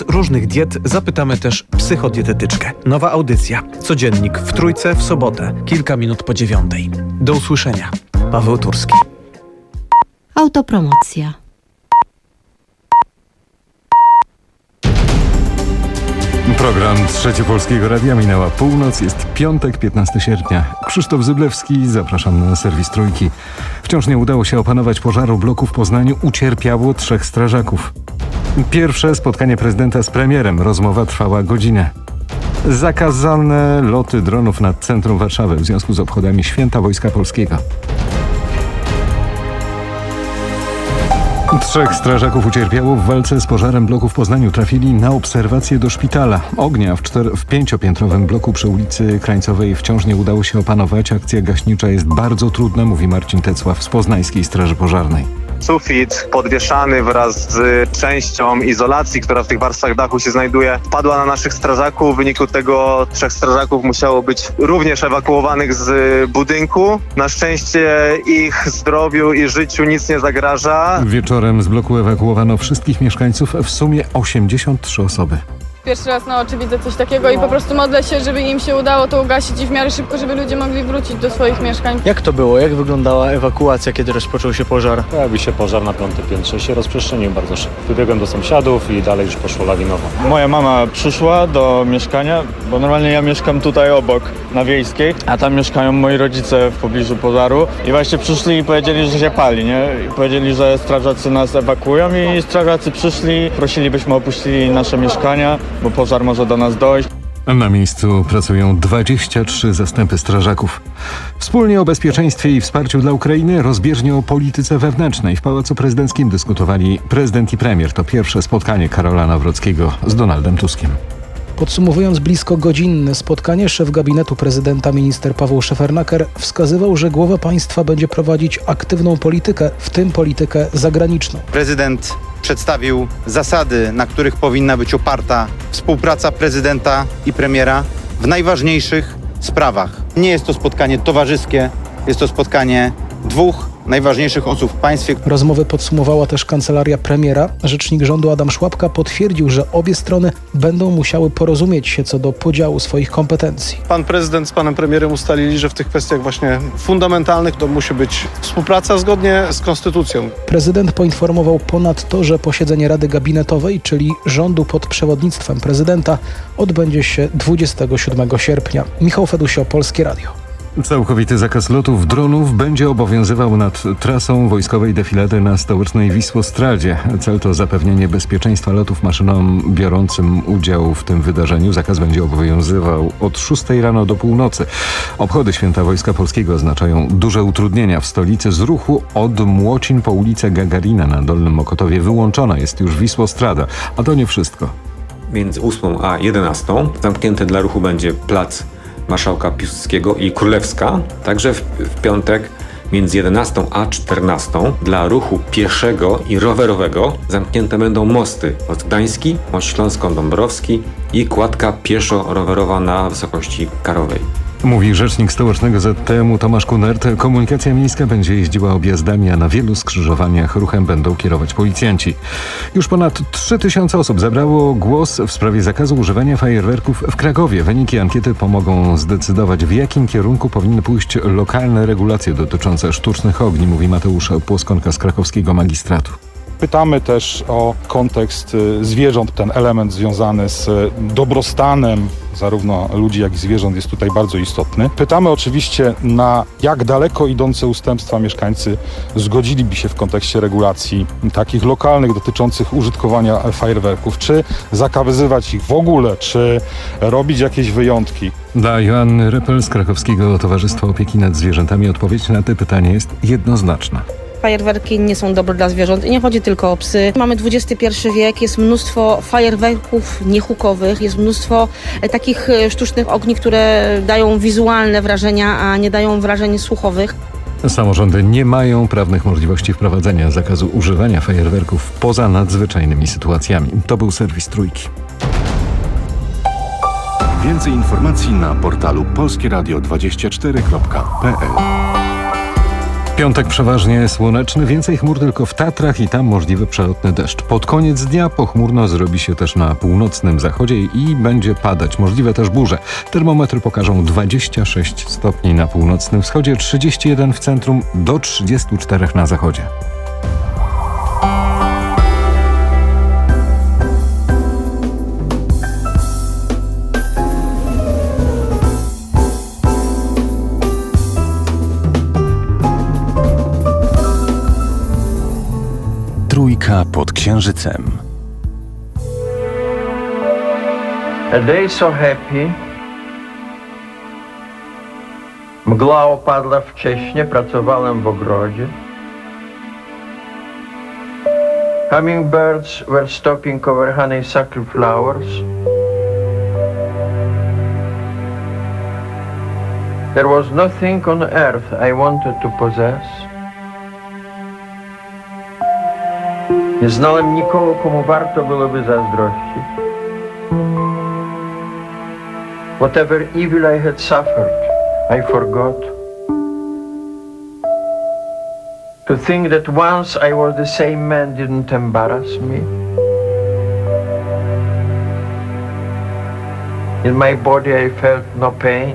różnych diet zapytamy też psychodietetyczkę. Nowa audycja. Codziennik w Trójce w sobotę, kilka minut po 9:00. Do usłyszenia. Paweł Turski. Autopromocja. Program Trzeci Polskiego Radia, minęła północ, jest piątek, 15 sierpnia. Krzysztof Zyblewski, zapraszam na serwis Trójki. Wciąż nie udało się opanować pożaru bloku w Poznaniu, ucierpiało 3 strażaków. Pierwsze spotkanie prezydenta z premierem, rozmowa trwała godzinę. Zakazane loty dronów nad centrum Warszawy w związku z obchodami Święta Wojska Polskiego. 3 strażaków ucierpiało w walce z pożarem bloku w Poznaniu. Trafili na obserwację do szpitala. Ognia w 5-piętrowym bloku przy ulicy Krańcowej wciąż nie udało się opanować. Akcja gaśnicza jest bardzo trudna, mówi Marcin Tecław z Poznańskiej Straży Pożarnej. Sufit podwieszany wraz z częścią izolacji, która w tych warstwach dachu się znajduje, wpadła na naszych strażaków. W wyniku tego 3 strażaków musiało być również ewakuowanych z budynku. Na szczęście ich zdrowiu i życiu nic nie zagraża. Wieczorem z bloku ewakuowano wszystkich mieszkańców, w sumie 83 osoby. Pierwszy raz na oczy widzę coś takiego i po prostu modlę się, żeby im się udało to ugasić i w miarę szybko, żeby ludzie mogli wrócić do swoich mieszkań. Jak to było? Jak wyglądała ewakuacja, kiedy rozpoczął się pożar? Pojawił się pożar na 5. piętrze i się rozprzestrzenił bardzo szybko. Wybiegłem do sąsiadów i dalej już poszło lawinowo. Moja mama przyszła do mieszkania, bo normalnie ja mieszkam tutaj obok, na Wiejskiej, a tam mieszkają moi rodzice w pobliżu pożaru i właśnie przyszli i powiedzieli, że się pali, nie? I powiedzieli, że strażacy nas ewakuują i strażacy przyszli, prosili, byśmy opuścili nasze mieszkania, bo pożar może do nas dojść. Na miejscu pracują 23 zastępy strażaków. Wspólnie o bezpieczeństwie i wsparciu dla Ukrainy, rozbieżnie o polityce wewnętrznej. W Pałacu Prezydenckim dyskutowali prezydent i premier. To pierwsze spotkanie Karola Nawrockiego z Donaldem Tuskiem. Podsumowując blisko godzinne spotkanie, szef gabinetu prezydenta minister Paweł Szefernaker wskazywał, że głowa państwa będzie prowadzić aktywną politykę, w tym politykę zagraniczną. Prezydent przedstawił zasady, na których powinna być oparta współpraca prezydenta i premiera w najważniejszych sprawach. Nie jest to spotkanie towarzyskie, jest to spotkanie 2 najważniejszych osób w państwie. Rozmowy podsumowała też kancelaria premiera. Rzecznik rządu Adam Szłapka potwierdził, że obie strony będą musiały porozumieć się co do podziału swoich kompetencji. Pan prezydent z panem premierem ustalili, że w tych kwestiach właśnie fundamentalnych to musi być współpraca zgodnie z konstytucją. Prezydent poinformował ponadto, że posiedzenie Rady Gabinetowej, czyli rządu pod przewodnictwem prezydenta, odbędzie się 27 sierpnia. Michał Fedusio, Polskie Radio. Całkowity zakaz lotów dronów będzie obowiązywał nad trasą wojskowej defilady na stołecznej Wisłostradzie. Cel to zapewnienie bezpieczeństwa lotów maszynom biorącym udział w tym wydarzeniu. Zakaz będzie obowiązywał od 6 rano do północy. Obchody Święta Wojska Polskiego oznaczają duże utrudnienia w stolicy. Z ruchu od Młocin po ulicę Gagarina na Dolnym Mokotowie wyłączona jest już Wisłostrada. A to nie wszystko. Między 8 a 11 zamknięty dla ruchu będzie plac Marszałka Piłsudskiego i Królewska. Także w piątek między 11 a 14 dla ruchu pieszego i rowerowego zamknięte będą mosty Gdański, Most Śląsko-Dąbrowski i kładka pieszo-rowerowa na wysokości Karowej. Mówi rzecznik stołecznego ZTM-u Tomasz Kunert. Komunikacja miejska będzie jeździła objazdami, a na wielu skrzyżowaniach ruchem będą kierować policjanci. Już ponad 3000 osób zabrało głos w sprawie zakazu używania fajerwerków w Krakowie. Wyniki ankiety pomogą zdecydować, w jakim kierunku powinny pójść lokalne regulacje dotyczące sztucznych ogni, mówi Mateusz Płoskonka z krakowskiego magistratu. Pytamy też o kontekst zwierząt. Ten element związany z dobrostanem zarówno ludzi, jak i zwierząt jest tutaj bardzo istotny. Pytamy oczywiście, na jak daleko idące ustępstwa mieszkańcy zgodziliby się w kontekście regulacji takich lokalnych dotyczących użytkowania fajerwerków. Czy zakazywać ich w ogóle, czy robić jakieś wyjątki. Dla Joanny Repel z Krakowskiego Towarzystwa Opieki nad Zwierzętami odpowiedź na to pytanie jest jednoznaczna. Fajerwerki nie są dobre dla zwierząt i nie chodzi tylko o psy. Mamy XXI wiek, jest mnóstwo fajerwerków niehukowych, jest mnóstwo takich sztucznych ogni, które dają wizualne wrażenia, a nie dają wrażeń słuchowych. Samorządy nie mają prawnych możliwości wprowadzenia zakazu używania fajerwerków poza nadzwyczajnymi sytuacjami. To był serwis Trójki. Więcej informacji na portalu polskieradio24.pl. Piątek przeważnie słoneczny, więcej chmur tylko w Tatrach i tam możliwy przelotny deszcz. Pod koniec dnia pochmurno zrobi się też na północnym zachodzie i będzie padać, możliwe też burze. Termometry pokażą 26 stopni na północnym wschodzie, 31 w centrum, do 34 na zachodzie. Trójka pod księżycem. A day so happy. Mgła opadła wcześnie, pracowałem w ogrodzie. Hummingbirds were stopping over honeysuckle flowers. There was nothing on earth I wanted to possess. Nie znałem nikogo, komu warto byłoby zazdrościć. Whatever evil I had suffered, I forgot. To think that once I was the same man didn't embarrass me. In my body I felt no pain.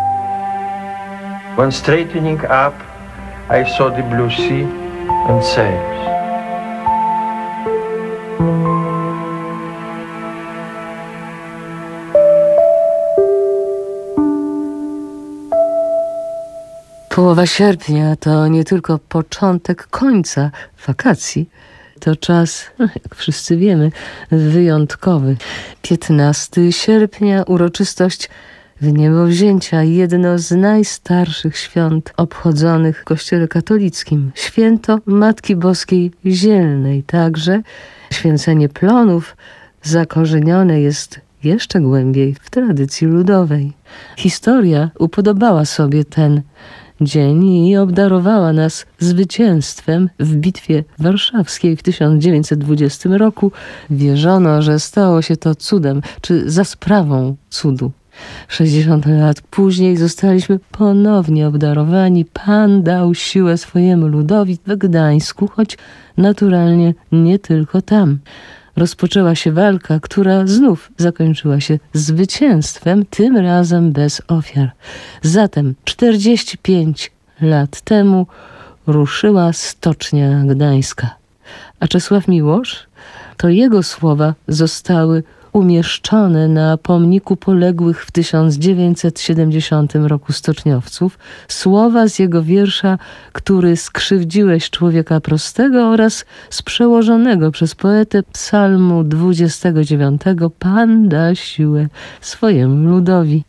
When straightening up, I saw the blue sea and sails. Połowa sierpnia to nie tylko początek końca wakacji. To czas, jak wszyscy wiemy, wyjątkowy. 15 sierpnia, uroczystość Wniebowzięcia, jedno z najstarszych świąt obchodzonych w Kościele katolickim. Święto Matki Boskiej Zielnej. Także święcenie plonów zakorzenione jest jeszcze głębiej w tradycji ludowej. Historia upodobała sobie ten dzień i obdarowała nas zwycięstwem w Bitwie Warszawskiej w 1920 roku. Wierzono, że stało się to cudem, czy za sprawą cudu. 60 lat później zostaliśmy ponownie obdarowani. Pan dał siłę swojemu ludowi w Gdańsku, choć naturalnie nie tylko tam. Rozpoczęła się walka, która znów zakończyła się zwycięstwem, tym razem bez ofiar. Zatem 45 lat temu ruszyła Stocznia Gdańska. A Czesław Miłosz? To jego słowa zostały umieszczone na pomniku poległych w 1970 roku stoczniowców, słowa z jego wiersza „Który skrzywdziłeś człowieka prostego” oraz z przełożonego przez poetę psalmu 29 „Pan da siłę swojemu ludowi”.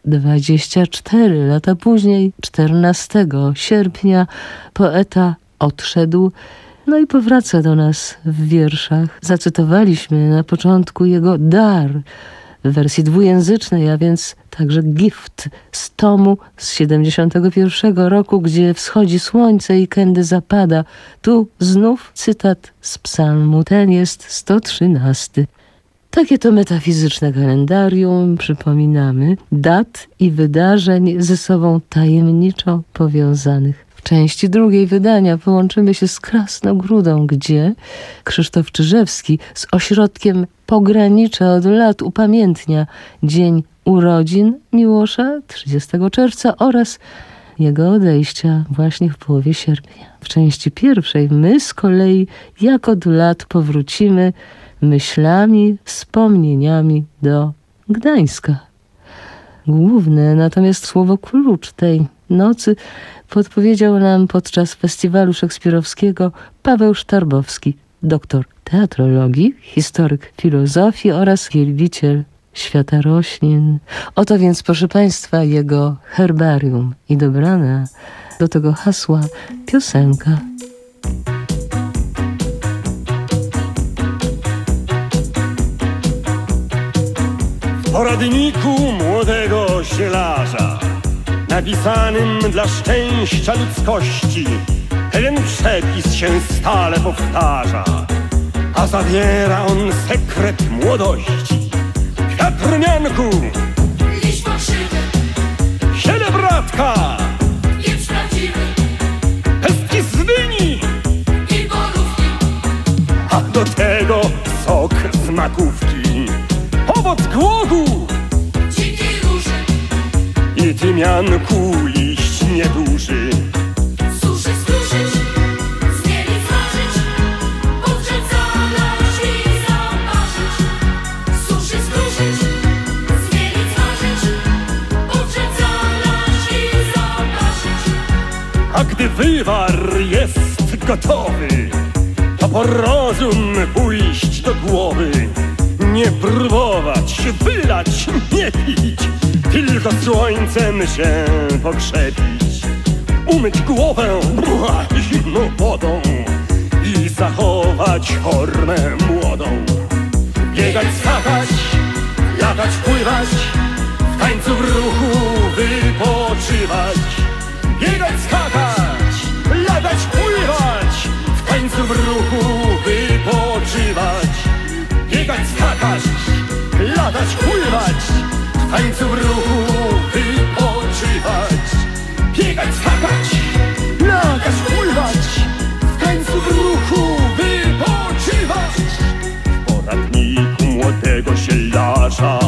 24 lata później, 14 sierpnia, poeta odszedł. No i powraca do nas w wierszach. Zacytowaliśmy na początku jego Dar w wersji dwujęzycznej, a więc także Gift z tomu z 71 roku, gdzie wschodzi słońce i kędy zapada. Tu znów cytat z psalmu, ten jest 113. Takie to metafizyczne kalendarium, przypominamy, dat i wydarzeń ze sobą tajemniczo powiązanych. W części drugiej wydania połączymy się z Krasnogródą, gdzie Krzysztof Czyżewski z ośrodkiem Pogranicze od lat upamiętnia dzień urodzin Miłosza 30 czerwca oraz jego odejścia właśnie w połowie sierpnia. W części pierwszej my z kolei jak od lat powrócimy myślami, wspomnieniami do Gdańska. Główne natomiast słowo klucz tej nocy podpowiedział nam podczas festiwalu szekspirowskiego Paweł Sztarbowski, doktor teatrologii, historyk filozofii oraz wielbiciel świata roślin. Oto więc, proszę Państwa, jego herbarium i dobrana do tego hasła piosenka. W poradniku młodego zielarza, napisanym dla szczęścia ludzkości, pewien przepis się stale powtarza, a zawiera on sekret młodości. Kwiat rumianku, liść fałszywy, ziele bratka, wieprz prawdziwy, pestki z makówki, owoc głogu, dzikiej róży, i tymianku liść nieduży. suszy skruszyć, zmielić, zważyć, podrzeć, zalać i zaparzyć. Suszy skruszyć, zmielić, zważyć, podrzeć, zalać i zaparzyć. A gdy wywar jest gotowy, to po rozum pójść do głowy. Nie próbować, wylać, nie pić, tylko słońcem się pokrzepić. Umyć głowę zimną wodą i zachować formę młodą. Biegać, skakać, latać, pływać, w tańcu w ruchu wypoczywać. Biegać, skakać, latać, pływać, w tańcu w ruchu wypoczywać. Biegać, skakać, latać, pływać, w tańcu w ruchu wypoczywać. Biegać, skakać, latać, pływać, w tańcu w ruchu wypoczywać. W poradniku młodego zielarza,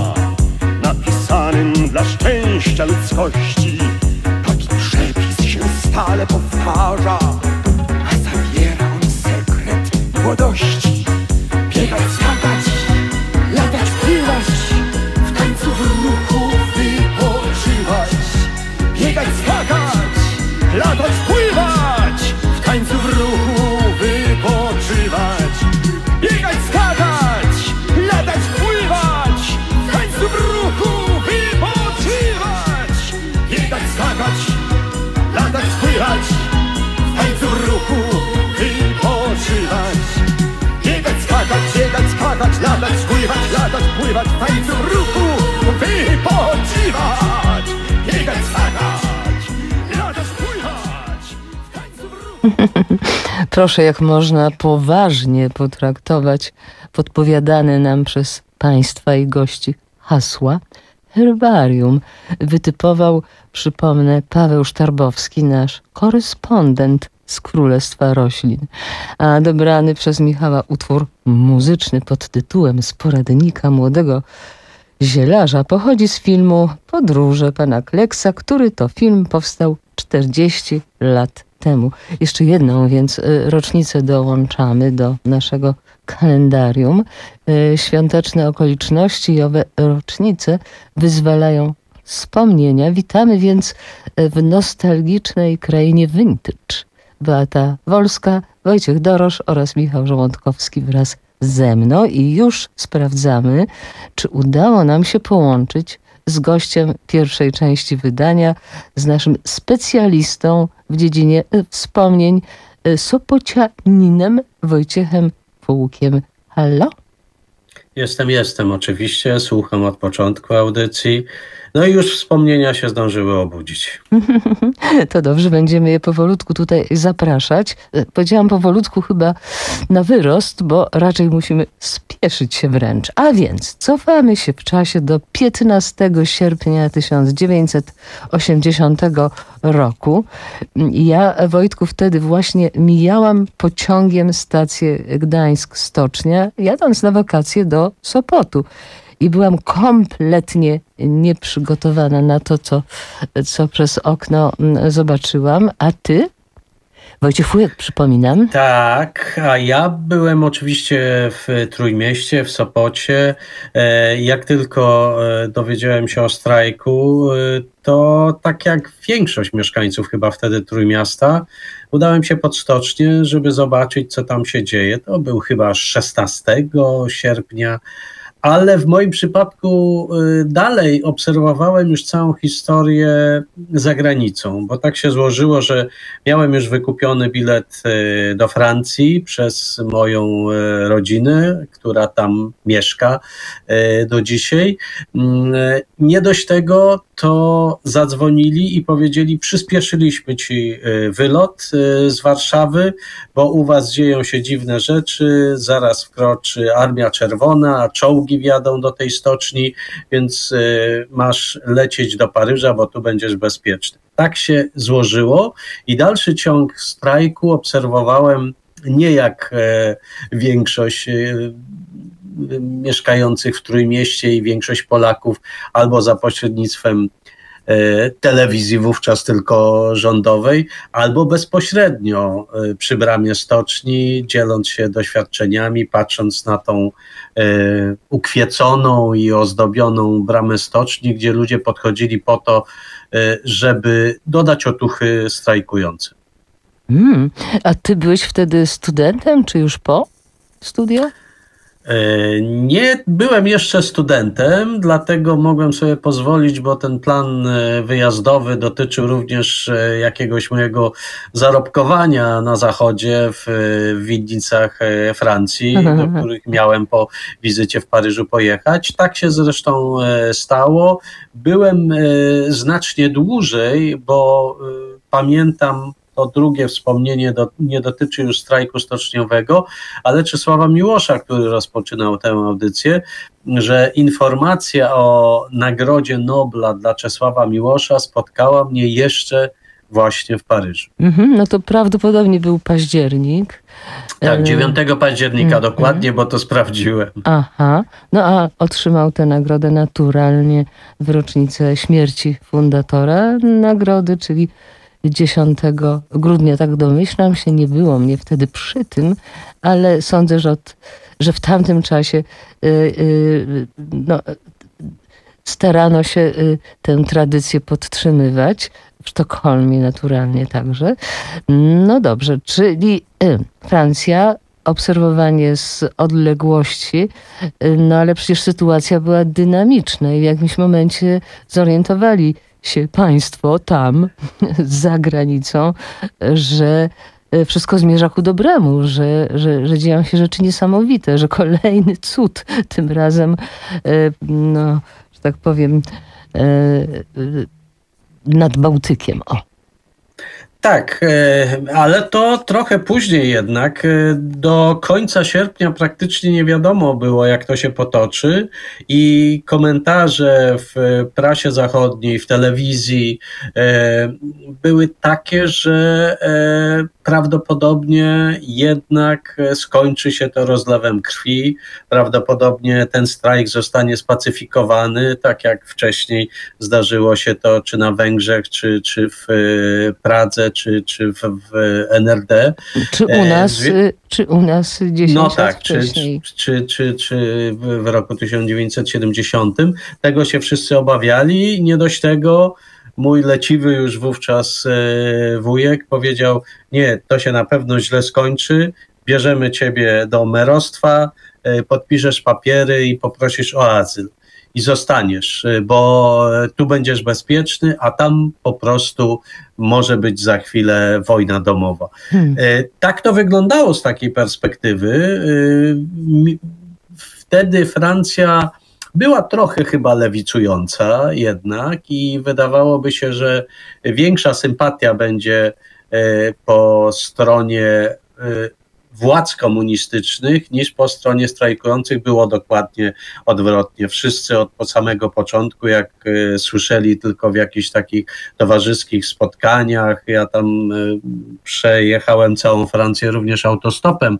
napisanym dla szczęścia ludzkości, taki przepis się stale powtarza, a zawiera on sekret młodości. Biegać, skakać, latać, pływać, w tańcu w ruchu wypoczywać. Biegać, skakać, latać, pływać, w tańcu w ruchu wypoczywać. Biegać, skakać, latać, pływać, w tańcu w ruchu wypoczywać. Biegać, skakać, latać, pływać, w tańcu w ruchu wypoczywać. Biegać, skakać, latać, pływać, w tańcu w ruchu wypoczywać. Biegać, skakać, latać, pływać, w tańcu w ruchu. Proszę, jak można poważnie potraktować podpowiadane nam przez państwa i gości hasła. Herbarium wytypował, przypomnę, Paweł Sztarbowski, nasz korespondent z Królestwa Roślin. A dobrany przez Michała utwór muzyczny pod tytułem Z poradnika młodego zielarza pochodzi z filmu Podróże pana Kleksa, który to film powstał 40 lat temu. Jeszcze jedną więc rocznicę dołączamy do naszego kalendarium. Świąteczne okoliczności i owe rocznice wyzwalają wspomnienia. Witamy więc w nostalgicznej krainie vintage. Beata Wolska, Wojciech Dorosz oraz Michał Żołądkowski wraz ze mną i już sprawdzamy, czy udało nam się połączyć z gościem pierwszej części wydania, z naszym specjalistą w dziedzinie wspomnień, sopocianinem Wojciechem Pułkiem. Halo? Jestem oczywiście, słucham od początku audycji. No i już wspomnienia się zdążyły obudzić. To dobrze, będziemy je powolutku tutaj zapraszać. Powiedziałam powolutku chyba na wyrost, bo raczej musimy spieszyć się wręcz. A więc cofamy się w czasie do 15 sierpnia 1980 roku. Ja, Wojtku, wtedy właśnie mijałam pociągiem stację Gdańsk-Stocznia, jadąc na wakacje do Sopotu. I byłam kompletnie nieprzygotowana na to, co przez okno zobaczyłam. A ty? Wojciech Fujek, przypominam. Tak, a ja byłem oczywiście w Trójmieście, w Sopocie. Jak tylko dowiedziałem się o strajku, to tak jak większość mieszkańców chyba wtedy Trójmiasta, udałem się pod stocznię, żeby zobaczyć, co tam się dzieje. To był chyba 16 sierpnia. Ale w moim przypadku dalej obserwowałem już całą historię za granicą, bo tak się złożyło, że miałem już wykupiony bilet do Francji przez moją rodzinę, która tam mieszka do dzisiaj. Nie dość tego, to zadzwonili i powiedzieli: przyspieszyliśmy ci wylot z Warszawy, bo u was dzieją się dziwne rzeczy, zaraz wkroczy Armia Czerwona, a czołgi wjadą do tej stoczni, więc masz lecieć do Paryża, bo tu będziesz bezpieczny. Tak się złożyło i dalszy ciąg strajku obserwowałem nie jak większość mieszkających w Trójmieście i większość Polaków albo za pośrednictwem telewizji wówczas tylko rządowej, albo bezpośrednio przy bramie stoczni, dzieląc się doświadczeniami, patrząc na tą ukwieczoną i ozdobioną bramę stoczni, gdzie ludzie podchodzili po to, żeby dodać otuchy strajkującym. A ty byłeś wtedy studentem, czy już po studiach? Nie byłem jeszcze studentem, dlatego mogłem sobie pozwolić, bo ten plan wyjazdowy dotyczył również jakiegoś mojego zarobkowania na zachodzie w winnicach Francji, do których miałem po wizycie w Paryżu pojechać. Tak się zresztą stało. Byłem znacznie dłużej, bo pamiętam, to drugie wspomnienie nie dotyczy już strajku stoczniowego, ale Czesława Miłosza, który rozpoczynał tę audycję, że informacja o Nagrodzie Nobla dla Czesława Miłosza spotkała mnie jeszcze właśnie w Paryżu. No to prawdopodobnie był październik. Tak, 9 października dokładnie, bo to sprawdziłem. Aha, no a otrzymał tę nagrodę naturalnie w rocznicę śmierci fundatora nagrody, czyli 10 grudnia, tak domyślam się, nie było mnie wtedy przy tym, ale sądzę, że w tamtym czasie starano się tę tradycję podtrzymywać, w Sztokholmie naturalnie także. No dobrze, czyli Francja, obserwowanie z odległości, no ale przecież sytuacja była dynamiczna i w jakimś momencie zorientowali się państwo tam, za granicą, że wszystko zmierza ku dobremu, że dzieją się rzeczy niesamowite, że kolejny cud, tym razem, no, że tak powiem, nad Bałtykiem. O. Tak, ale to trochę później jednak. Do końca sierpnia praktycznie nie wiadomo było, jak to się potoczy i komentarze w prasie zachodniej, w telewizji były takie, że prawdopodobnie jednak skończy się to rozlewem krwi, prawdopodobnie ten strajk zostanie spacyfikowany, tak jak wcześniej zdarzyło się to czy na Węgrzech, czy w Pradze, czy w NRD. Czy u nas 10 no lat tak, wcześniej. Czy w roku 1970. Tego się wszyscy obawiali. Nie dość tego, mój leciwy już wówczas wujek powiedział, nie, to się na pewno źle skończy, bierzemy ciebie do merostwa, podpiszesz papiery i poprosisz o azyl. I zostaniesz, bo tu będziesz bezpieczny, a tam po prostu może być za chwilę wojna domowa. Tak to wyglądało z takiej perspektywy. Wtedy Francja była trochę chyba lewicująca jednak i wydawałoby się, że większa sympatia będzie po stronie władz komunistycznych niż po stronie strajkujących. Było dokładnie odwrotnie. Wszyscy od samego początku, jak słyszeli tylko w jakichś takich towarzyskich spotkaniach, ja tam przejechałem całą Francję również autostopem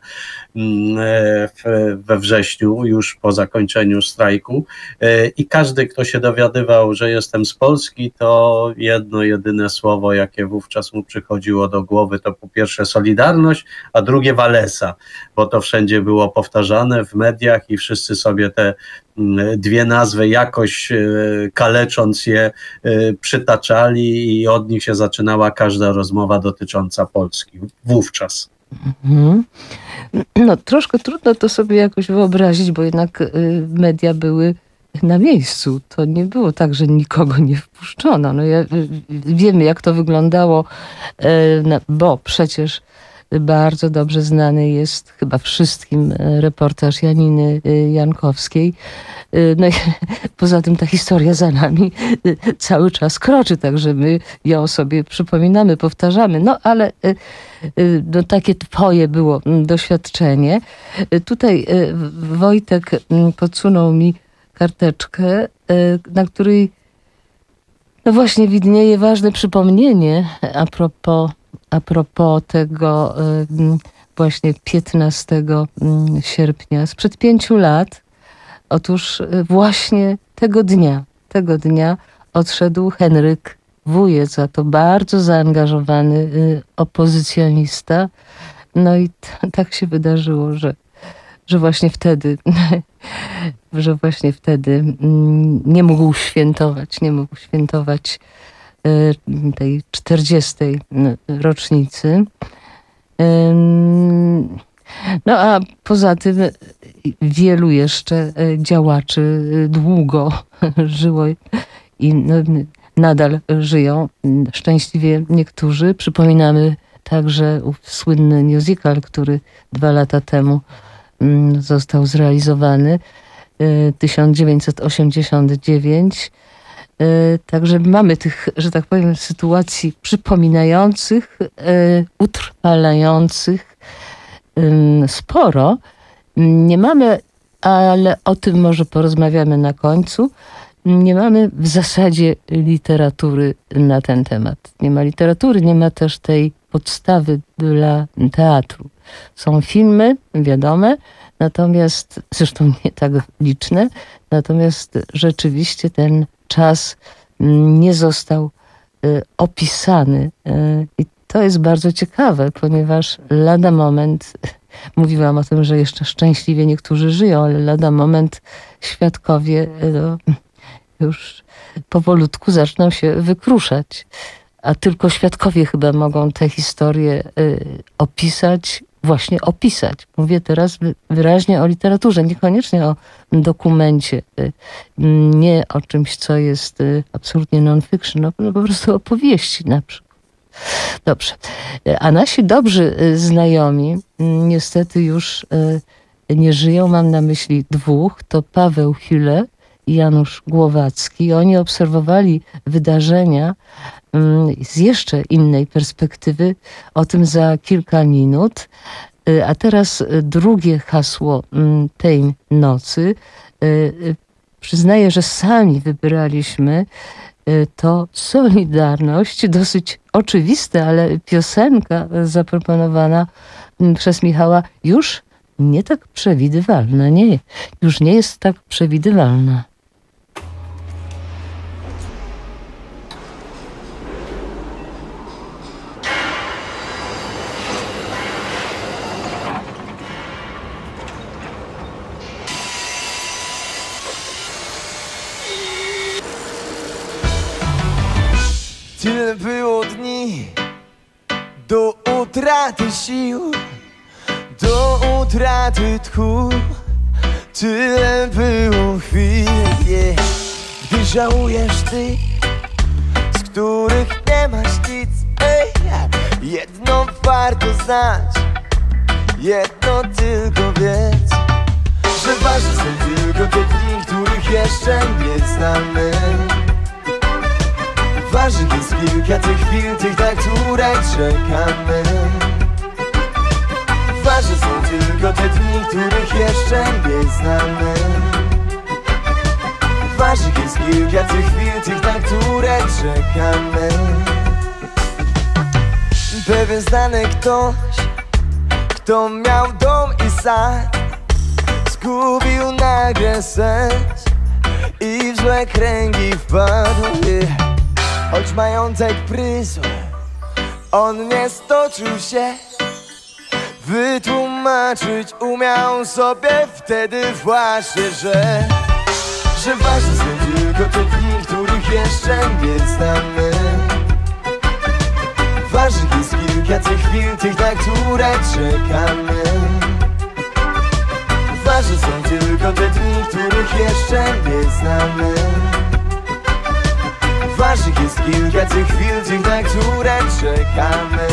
we wrześniu, już po zakończeniu strajku i każdy, kto się dowiadywał, że jestem z Polski, to jedno, jedyne słowo, jakie wówczas mu przychodziło do głowy, to po pierwsze Solidarność, a drugie Walesa, bo to wszędzie było powtarzane w mediach i wszyscy sobie te dwie nazwy jakoś kalecząc je przytaczali i od nich się zaczynała każda rozmowa dotycząca Polski wówczas. No troszkę trudno to sobie jakoś wyobrazić, bo jednak media były na miejscu. To nie było tak, że nikogo nie wpuszczono. No wiemy, jak to wyglądało, bo przecież bardzo dobrze znany jest chyba wszystkim reportaż Janiny Jankowskiej. No i poza tym ta historia za nami cały czas kroczy, także my ją sobie przypominamy, powtarzamy. No ale no, takie twoje było doświadczenie. Tutaj Wojtek podsunął mi karteczkę, na której no właśnie widnieje ważne przypomnienie a propos tego właśnie 15 sierpnia, sprzed 5 lat. Otóż właśnie tego dnia odszedł Henryk Wujec, a to bardzo zaangażowany opozycjonista. No i tak się wydarzyło, że właśnie wtedy nie mógł świętować tej 40. rocznicy. No a poza tym wielu jeszcze działaczy długo żyło i nadal żyją. Szczęśliwie niektórzy. Przypominamy także ów słynny musical, który 2 lata temu został zrealizowany, 1989. Także mamy tych, że tak powiem, sytuacji przypominających, utrwalających sporo. Nie mamy, ale o tym może porozmawiamy na końcu, nie mamy w zasadzie literatury na ten temat. Nie ma literatury, nie ma też tej podstawy dla teatru. Są filmy, wiadome, natomiast, zresztą nie tak liczne, natomiast rzeczywiście ten czas nie został opisany. I to jest bardzo ciekawe, ponieważ lada moment, mówiłam o tym, że jeszcze szczęśliwie niektórzy żyją, ale lada moment świadkowie już powolutku zaczną się wykruszać. A tylko świadkowie chyba mogą te historie opisać. Mówię teraz wyraźnie o literaturze, niekoniecznie o dokumencie, nie o czymś, co jest absolutnie non-fiction, no po prostu opowieści na przykład. Dobrze. A nasi dobrzy znajomi niestety już nie żyją. Mam na myśli 2. To Paweł Hüle i Janusz Głowacki. Oni obserwowali wydarzenia z jeszcze innej perspektywy. O tym za kilka minut. A teraz drugie hasło tej nocy. Przyznaję, że sami wybraliśmy to Solidarność. Dosyć oczywiste, ale piosenka zaproponowana przez Michała już nie tak przewidywalna. Nie, już nie jest tak przewidywalna. Tyle było dni do utraty sił, do utraty tchu. Tyle było chwil, gdy żałujesz tych, z których nie masz nic. Jedno warto znać, jedno tylko wiedz, że ważne są tylko te dni, których jeszcze nie znamy. Ważnych jest kilka tych chwil, tych, na które czekamy. Ważne są tylko te dni, których jeszcze nie znamy. Ważnych jest kilka tych chwil, tych, na które czekamy. Pewien znany ktoś, kto miał dom i sad, zgubił nagle sens i w złe kręgi wpadł. Choć majątek prysł, on nie stoczył się. Wytłumaczyć umiał sobie wtedy właśnie, że ważne są tylko te dni, których jeszcze nie znamy. Ważnych jest kilka tych chwil, tych, na które czekamy. Ważne są tylko te dni, których jeszcze nie znamy. Ważnych jest kilka tych chwil, tych, na które czekamy.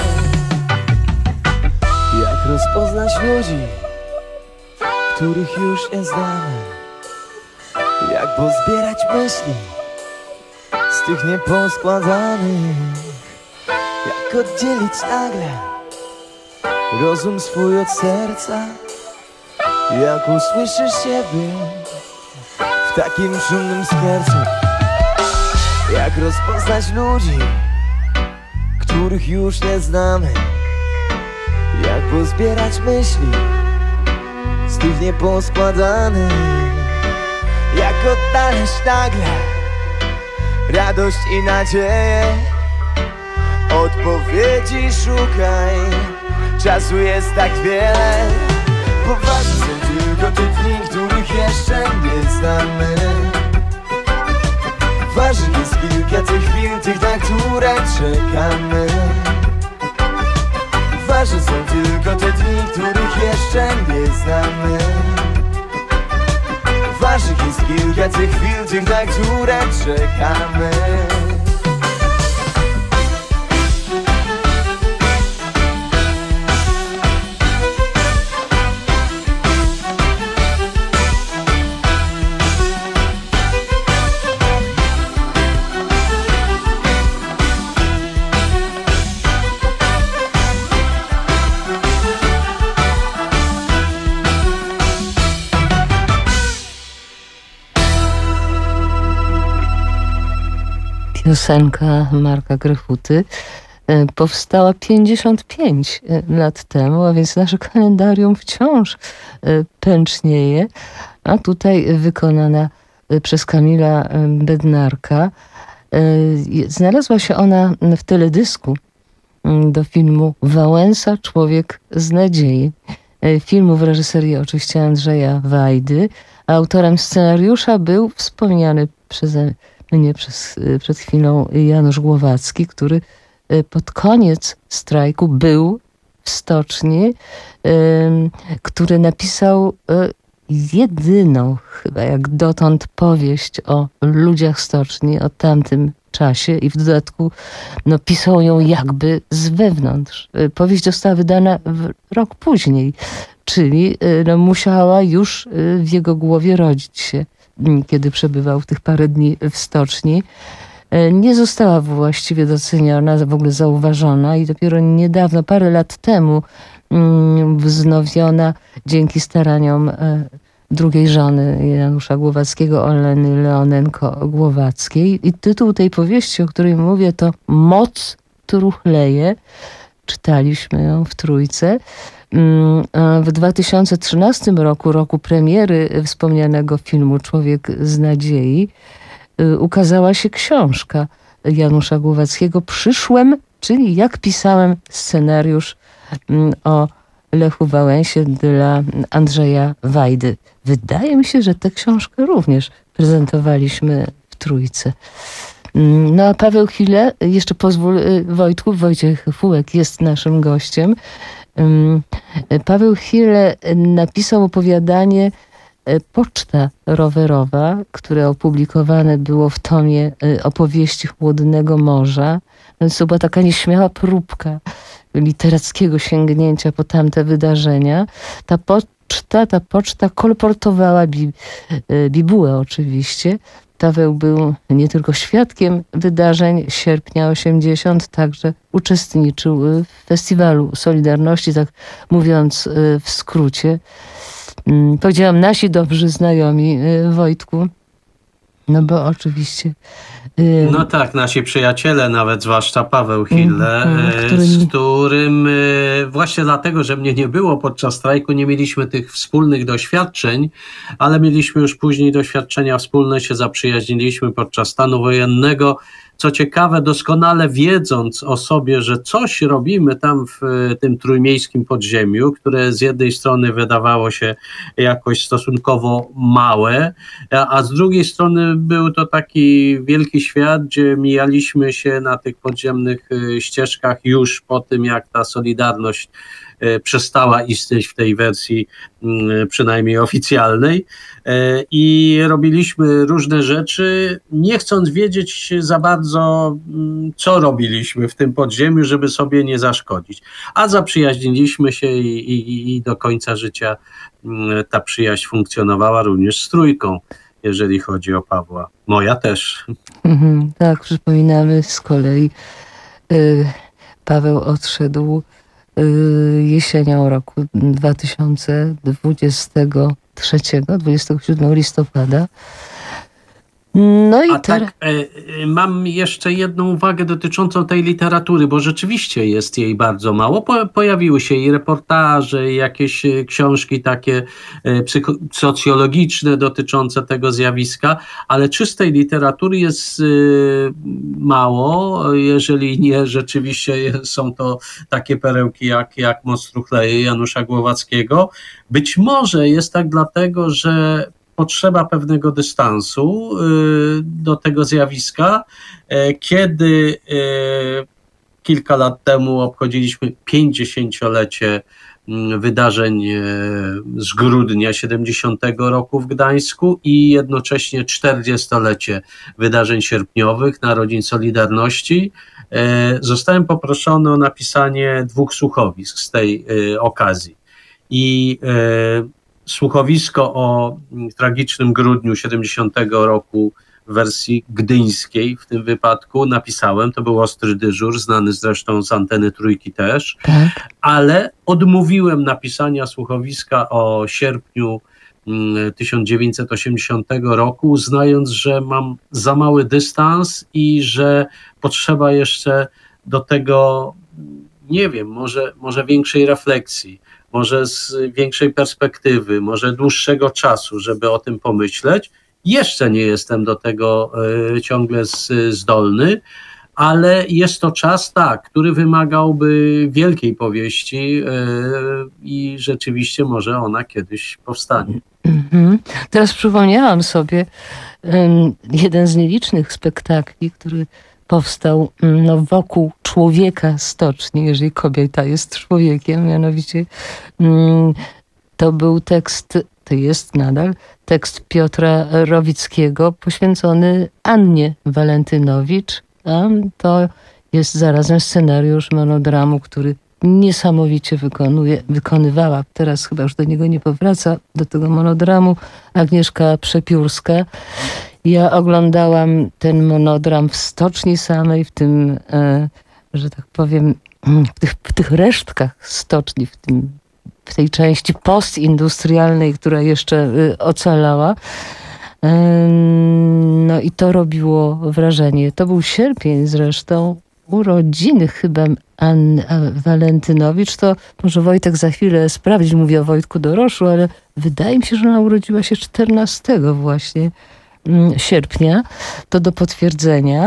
Jak rozpoznać ludzi, których już nie znamy? Jak pozbierać myśli z tych nieposkładanych? Jak oddzielić nagle rozum swój od serca? Jak usłyszysz siebie w takim szumnym skiercu? Jak rozpoznać ludzi, których już nie znamy? Jak pozbierać myśli z tych nieposkładanych, jak odnaleźć nagle radość i nadzieję. Odpowiedzi szukaj, czasu jest tak wiele. Poważne są tylko te dni, których jeszcze nie znamy. Ważnych jest kilka tych chwil, tych, na które czekamy. Ważne są tylko te dni, których jeszcze nie znamy. Ważnych jest kilka tych chwil, tych, na które czekamy. Piosenka Marka Grechuty powstała 55 lat temu, a więc nasze kalendarium wciąż pęcznieje, a tutaj wykonana przez Kamila Bednarka. Znalazła się ona w teledysku do filmu Wałęsa, Człowiek z nadziei. Filmu w reżyserii oczywiście Andrzeja Wajdy. Autorem scenariusza był wspomniany przeze mnie przed chwilą Janusz Głowacki, który pod koniec strajku był w stoczni, który napisał jedyną chyba jak dotąd powieść o ludziach stoczni, o tamtym czasie i w dodatku pisał ją jakby z wewnątrz. Powieść została wydana rok później, czyli musiała już w jego głowie rodzić się, kiedy przebywał w tych parę dni w stoczni. Nie została właściwie doceniona, w ogóle zauważona i dopiero niedawno, parę lat temu wznowiona dzięki staraniom drugiej żony Janusza Głowackiego, Oleny Leonenko-Głowackiej. I tytuł tej powieści, o której mówię, to Moc truchleje. Czytaliśmy ją w trójce. W 2013 roku premiery wspomnianego filmu Człowiek z nadziei, ukazała się książka Janusza Głowackiego Przyszłem, czyli jak pisałem scenariusz o Lechu Wałęsie dla Andrzeja Wajdy. Wydaje mi się, że tę książkę również prezentowaliśmy w trójce. No a Paweł Hille, jeszcze pozwól Wojtku, Wojciech Fułek jest naszym gościem. Paweł Hille napisał opowiadanie Poczta rowerowa, które opublikowane było w tomie opowieści Chłodnego Morza. To była taka nieśmiała próbka literackiego sięgnięcia po tamte wydarzenia. Ta poczta kolportowała bibułę oczywiście. Paweł był nie tylko świadkiem wydarzeń sierpnia 80, także uczestniczył w Festiwalu Solidarności, tak mówiąc w skrócie. Powiedziałam nasi dobrzy znajomi, Wojtku, no bo oczywiście... No tak, nasi przyjaciele, nawet zwłaszcza Paweł Hille, z którym właśnie dlatego, że mnie nie było podczas strajku, nie mieliśmy tych wspólnych doświadczeń, ale mieliśmy już później doświadczenia wspólne, się zaprzyjaźniliśmy podczas stanu wojennego. Co ciekawe, doskonale wiedząc o sobie, że coś robimy tam w tym trójmiejskim podziemiu, które z jednej strony wydawało się jakoś stosunkowo małe, a z drugiej strony był to taki wielki świat, gdzie mijaliśmy się na tych podziemnych ścieżkach już po tym, jak ta Solidarność przestała istnieć w tej wersji przynajmniej oficjalnej i robiliśmy różne rzeczy, nie chcąc wiedzieć za bardzo, co robiliśmy w tym podziemiu, żeby sobie nie zaszkodzić. A zaprzyjaźniliśmy się i do końca życia ta przyjaźń funkcjonowała również z trójką, jeżeli chodzi o Pawła. Moja też. Tak, przypominamy z kolei. Paweł odszedł jesienią roku 2023, 27 listopada. No i mam jeszcze jedną uwagę dotyczącą tej literatury, bo rzeczywiście jest jej bardzo mało. Pojawiły się i reportaże, i jakieś książki takie socjologiczne dotyczące tego zjawiska, ale czystej literatury jest mało, jeżeli nie rzeczywiście są to takie perełki jak Moc Truchleje Janusza Głowackiego. Być może jest tak dlatego, że potrzeba pewnego dystansu do tego zjawiska. Kiedy kilka lat temu obchodziliśmy 50-lecie wydarzeń z grudnia 70 roku w Gdańsku i jednocześnie 40-lecie wydarzeń sierpniowych, narodzin Solidarności, zostałem poproszony o napisanie 2 słuchowisk z tej okazji. I słuchowisko o tragicznym grudniu 70 roku w wersji gdyńskiej w tym wypadku napisałem, to był Ostry Dyżur, znany zresztą z Anteny Trójki też, ale odmówiłem napisania słuchowiska o sierpniu 1980 roku, uznając, że mam za mały dystans i że potrzeba jeszcze do tego, nie wiem, może większej refleksji, może z większej perspektywy, może dłuższego czasu, żeby o tym pomyśleć. Jeszcze nie jestem do tego ciągle zdolny, ale jest to czas, który wymagałby wielkiej powieści i rzeczywiście może ona kiedyś powstanie. Teraz przypomniałam sobie jeden z nielicznych spektakli, który powstał wokół człowieka stoczni, jeżeli kobieta jest człowiekiem, mianowicie to był tekst, to jest nadal tekst Piotra Rowickiego poświęcony Annie Walentynowicz, a to jest zarazem scenariusz monodramu, który niesamowicie wykonywała, teraz chyba już do niego nie powraca, do tego monodramu, Agnieszka Przepiórska. Ja oglądałam ten monodram w stoczni samej, w tym, że tak powiem, w tych resztkach stoczni, w tej części postindustrialnej, która jeszcze ocalała. No i to robiło wrażenie. To był sierpień zresztą, urodziny chyba Anny Walentynowicz. To może Wojtek za chwilę sprawdzi, mówię o Wojtku Doroszu, ale wydaje mi się, że ona urodziła się 14 właśnie sierpnia. To do potwierdzenia.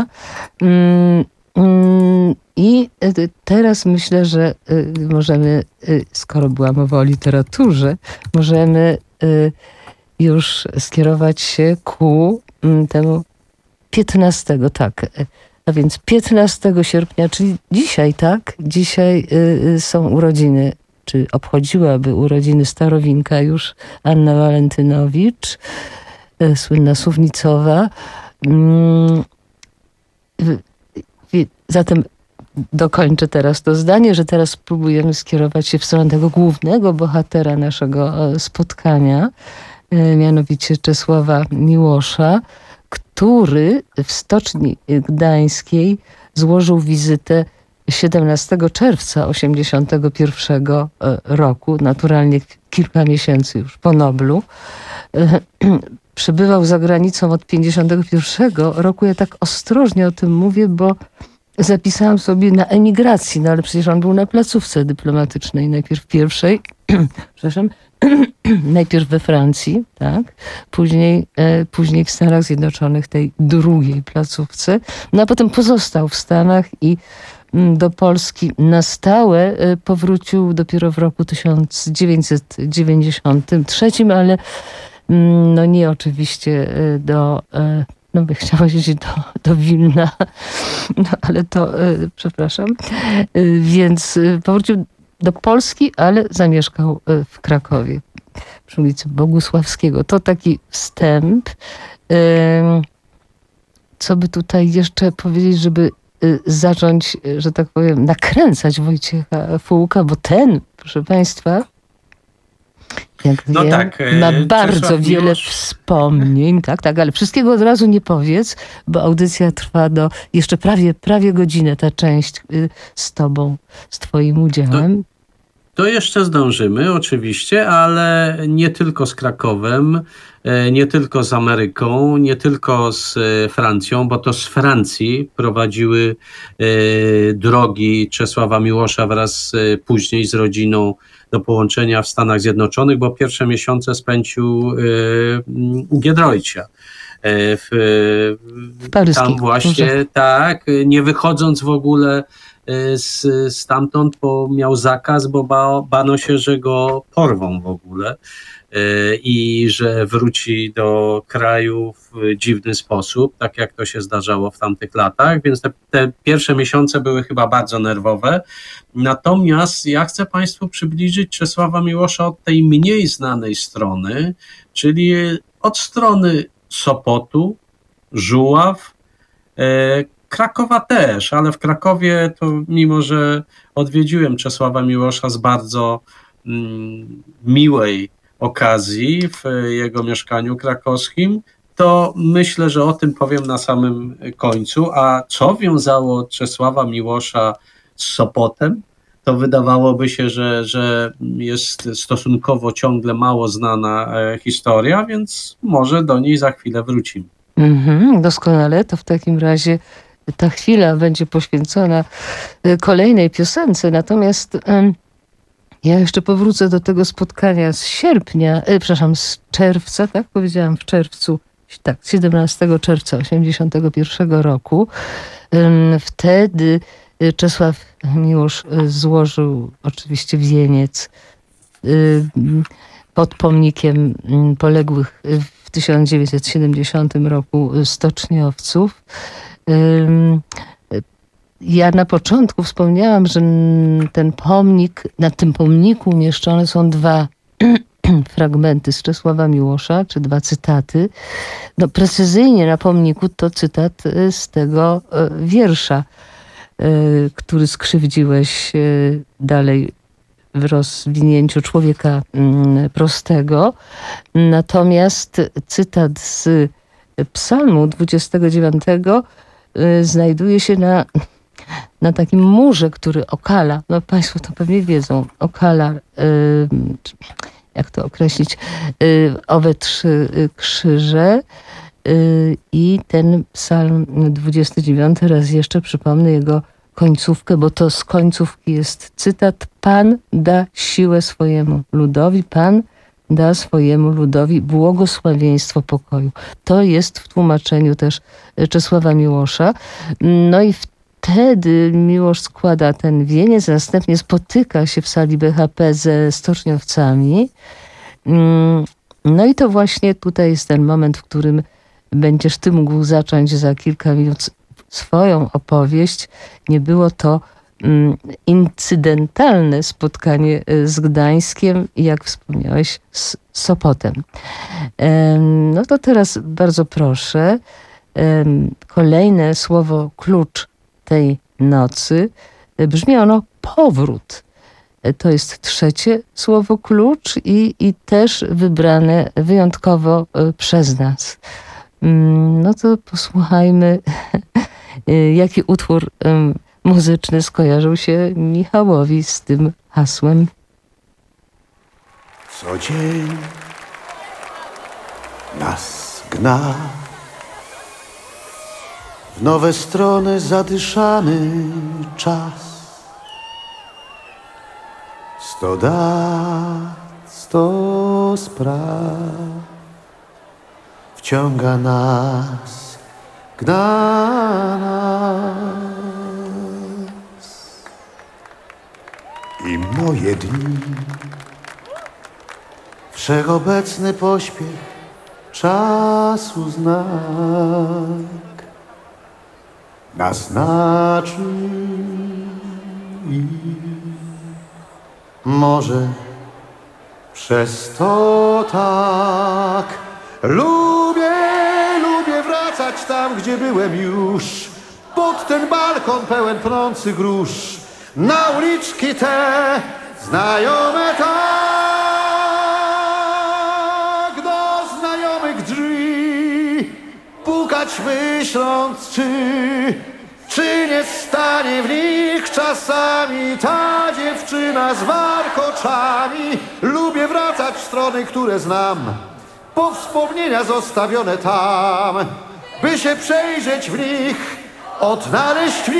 I teraz myślę, że możemy, skoro była mowa o literaturze, możemy już skierować się ku temu 15, a więc 15 sierpnia, czyli dzisiaj, dzisiaj są urodziny, czy obchodziłaby urodziny starowinka już Anna Walentynowicz, słynna Suwnicowa. Zatem dokończę teraz to zdanie, że teraz spróbujemy skierować się w stronę tego głównego bohatera naszego spotkania, mianowicie Czesława Miłosza, który w Stoczni Gdańskiej złożył wizytę 17 czerwca 1981 roku, naturalnie kilka miesięcy już po Noblu. Przebywał za granicą od 1951 roku. Ja tak ostrożnie o tym mówię, bo zapisałam sobie na emigracji, no ale przecież on był na placówce dyplomatycznej, najpierw pierwszej, przepraszam, najpierw we Francji, później w Stanach Zjednoczonych, tej drugiej placówce, no a potem pozostał w Stanach i do Polski na stałe powrócił dopiero w roku 1993, ale no nie oczywiście do... No by chciała jeździć do Wilna, no ale to, przepraszam, więc powrócił do Polski, ale zamieszkał w Krakowie przy ulicy Bogusławskiego. To taki wstęp. Co by tutaj jeszcze powiedzieć, żeby zacząć, że tak powiem, nakręcać Wojciecha Fułka, bo ten, proszę Państwa, jak wiem, ma bardzo wiele wspomnień, ale wszystkiego od razu nie powiedz, bo audycja trwa do jeszcze prawie godzinę, ta część z tobą, z twoim udziałem. To jeszcze zdążymy oczywiście, ale nie tylko z Krakowem. nie tylko z Ameryką, nie tylko z Francją, bo to z Francji prowadziły drogi Czesława Miłosza wraz później z rodziną do połączenia w Stanach Zjednoczonych, bo pierwsze miesiące spędził u Giedroycia. Tam właśnie, tak, nie wychodząc w ogóle stamtąd, bo miał zakaz, bo bano się, że go porwą w ogóle i że wróci do kraju w dziwny sposób, tak jak to się zdarzało w tamtych latach, więc te pierwsze miesiące były chyba bardzo nerwowe. Natomiast ja chcę Państwu przybliżyć Czesława Miłosza od tej mniej znanej strony, czyli od strony Sopotu, Żuław, Krakowa też, ale w Krakowie to mimo, że odwiedziłem Czesława Miłosza z bardzo miłej okazji w jego mieszkaniu krakowskim, to myślę, że o tym powiem na samym końcu. A co wiązało Czesława Miłosza z Sopotem? To wydawałoby się, że jest stosunkowo ciągle mało znana historia, więc może do niej za chwilę wrócimy. Doskonale, to w takim razie ta chwila będzie poświęcona kolejnej piosence, natomiast ja jeszcze powrócę do tego spotkania z z czerwca, tak powiedziałam, w czerwcu, tak, 17 czerwca 1981 roku. Wtedy Czesław Miłosz złożył oczywiście wieniec pod pomnikiem poległych w 1970 roku stoczniowców. Ja na początku wspomniałam, że na tym pomniku umieszczone są dwa fragmenty z Czesława Miłosza, czy dwa cytaty. No precyzyjnie na pomniku to cytat z tego wiersza, który skrzywdziłeś dalej w rozwinięciu człowieka prostego. Natomiast cytat z Psalmu 29 znajduje się na takim murze, który okala, no Państwo to pewnie wiedzą, okala, jak to określić, owe trzy krzyże. I ten Psalm 29, raz jeszcze przypomnę jego końcówkę, bo to z końcówki jest cytat: Pan da siłę swojemu ludowi, Pan da swojemu ludowi błogosławieństwo pokoju. To jest w tłumaczeniu też Czesława Miłosza. No i wtedy Miłosz składa ten wieniec, następnie spotyka się w sali BHP ze stoczniowcami. No i to właśnie tutaj jest ten moment, w którym będziesz ty mógł zacząć za kilka minut swoją opowieść. Nie było to incydentalne spotkanie z Gdańskiem i, jak wspomniałeś, z Sopotem. No to teraz bardzo proszę, kolejne słowo klucz tej nocy. Brzmi ono powrót. To jest trzecie słowo klucz i też wybrane wyjątkowo przez nas. No to posłuchajmy, jaki utwór muzyczny skojarzył się Michałowi z tym hasłem. Co dzień nas gna w nowe strony zadyszany czas. 100 dat, 100 spraw wciąga nas, gna nas. I moje dni, wszechobecny pośpiech czasu znak naznaczy i może przez to tak lubię wracać tam, gdzie byłem już, pod ten balkon pełen pnący grusz, na uliczki te znajome tak, do znajomych drzwi pukać, myśląc, czy nie stanie w nich czasami ta dziewczyna z warkoczami. Lubię wracać w strony, które znam, po wspomnienia zostawione tam, by się przejrzeć w nich, odnaleźć w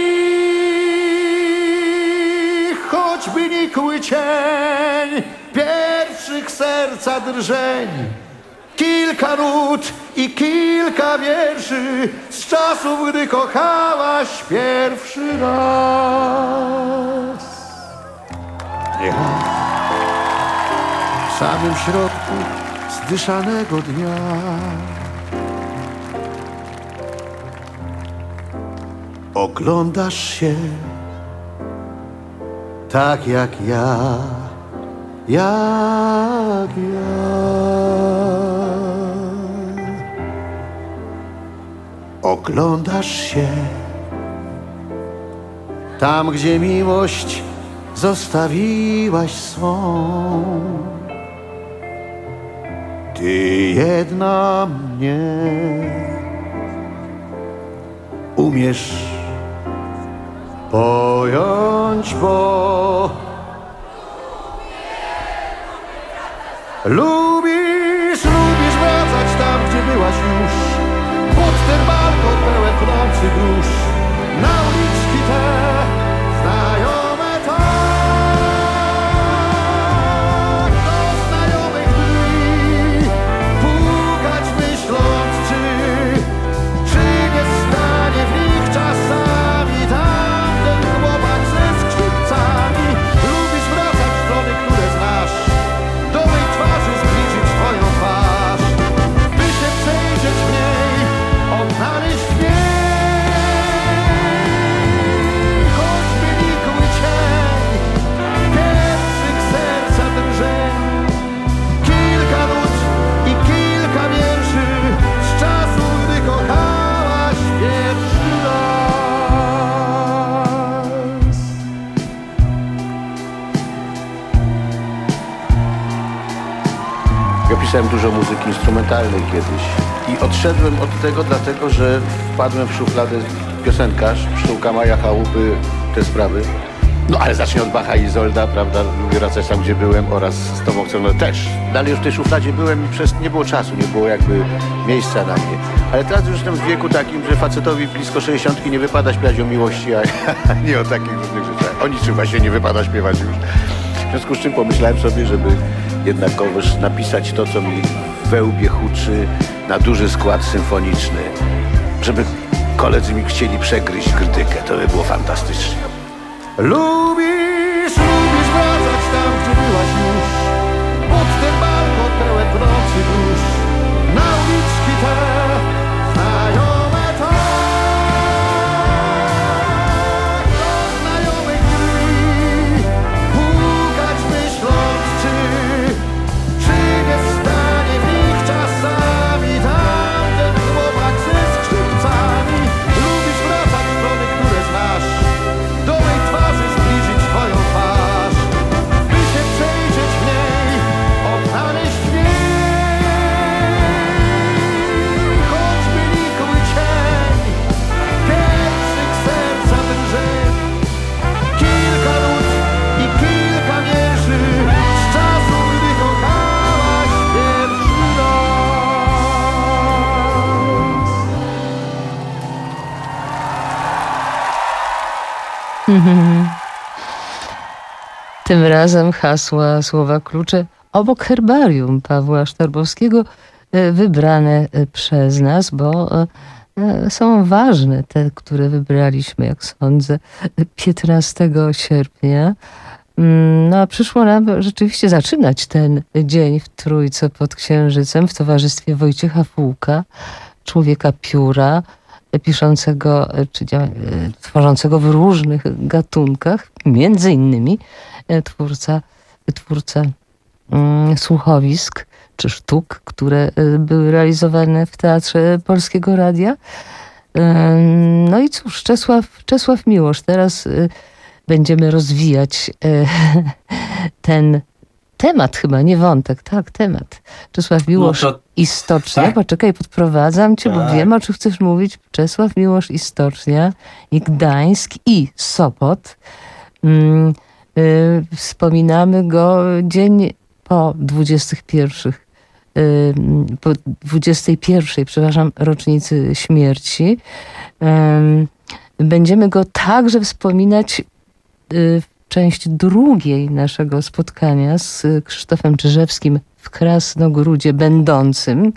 nich choćby nikły cień pierwszych serca drżeń. Kilka nut i kilka wierszy z czasów, gdy kochałaś pierwszy raz. W samym środku zdyszanego dnia oglądasz się tak jak ja, jak ja. Oglądasz się tam, gdzie miłość zostawiłaś swą. Ty jedna mnie umiesz pojąć, bo lubisz wracać tam, gdzie byłaś już, pod ten balkon pełen pnący grusz, na uliczki te znajome tak, do znajomych drzwi pukać, myśląc, czy nie stanie w nich czasami tamten chłopak ze skrzypcami. Lubisz wracać w strony, które znasz, do mej twarzy zbliżyć twoją twarz, by się przejrzeć w niej, odnaleźć w niej choćby nikły cień pierwszych serca drżeń. Kilka nut i kilka wierszy z czasu, gdy kochałaś pierwszy raz. Ja pisałem dużo muzyki instrumentalnej kiedyś i odszedłem od tego dlatego, że wpadłem w szufladę piosenkarz, Pszczółka Maja, Chałupy, te sprawy. No ale zacznij od Bacha i Izolda, prawda, lubię wracać tam, gdzie byłem, oraz z Tobą chcę, no też. Dalej już w tej szufladzie byłem i nie było czasu, nie było jakby miejsca na mnie. Ale teraz już jestem w wieku takim, że facetowi blisko 60 nie wypada śpiewać o miłości, a nie o takich różnych rzeczach. O niczym właśnie nie wypada śpiewać już. W związku z czym pomyślałem sobie, żeby jednakowoż napisać to, co mi we łbie huczy, na duży skład symfoniczny, żeby koledzy mi chcieli przegryźć krytykę. To by było fantastycznie. Lubisz wracać tam, gdzie byłaś już, pod ten balkon pełen pnący grusz, na uliczki te znajome tak, do znajomych drzwi pukać, myśląc, czy nie stanie w nich czasami tamten chłopak ze skrzypcami. Lubisz wracać w strony, które znasz, do mej twarzy zbliżyć twoją twarz, by się przejrzeć w niej, odnaleźć w niej choćby nikły cień pierwszych serca drżeń. Kilka nut i kilka wierszy z czasu, gdy kochałaś pierwszy raz. Tym razem hasła, słowa klucze obok herbarium Pawła Sztarbowskiego, wybrane przez nas, bo są ważne te, które wybraliśmy, jak sądzę, 15 sierpnia. No a przyszło nam rzeczywiście zaczynać ten dzień w Trójce pod Księżycem w towarzystwie Wojciecha Fułka, człowieka pióra, piszącego czy tworzącego w różnych gatunkach, między innymi twórca słuchowisk czy sztuk, które były realizowane w Teatrze Polskiego Radia. No i cóż, Czesław Miłosz. Teraz będziemy rozwijać ten temat, chyba nie wątek, tak, temat. Czesław Miłosz, no to, i Stocznia. Tak? Poczekaj, podprowadzam cię, bo wiem, o czym chcesz mówić. Czesław Miłosz i Stocznia, i Gdańsk, i Sopot. Wspominamy go dzień po 21 po 21, przepraszam, rocznicy śmierci. Będziemy go także wspominać w części drugiej naszego spotkania z Krzysztofem Czyżewskim w Krasnogródzie Będącym.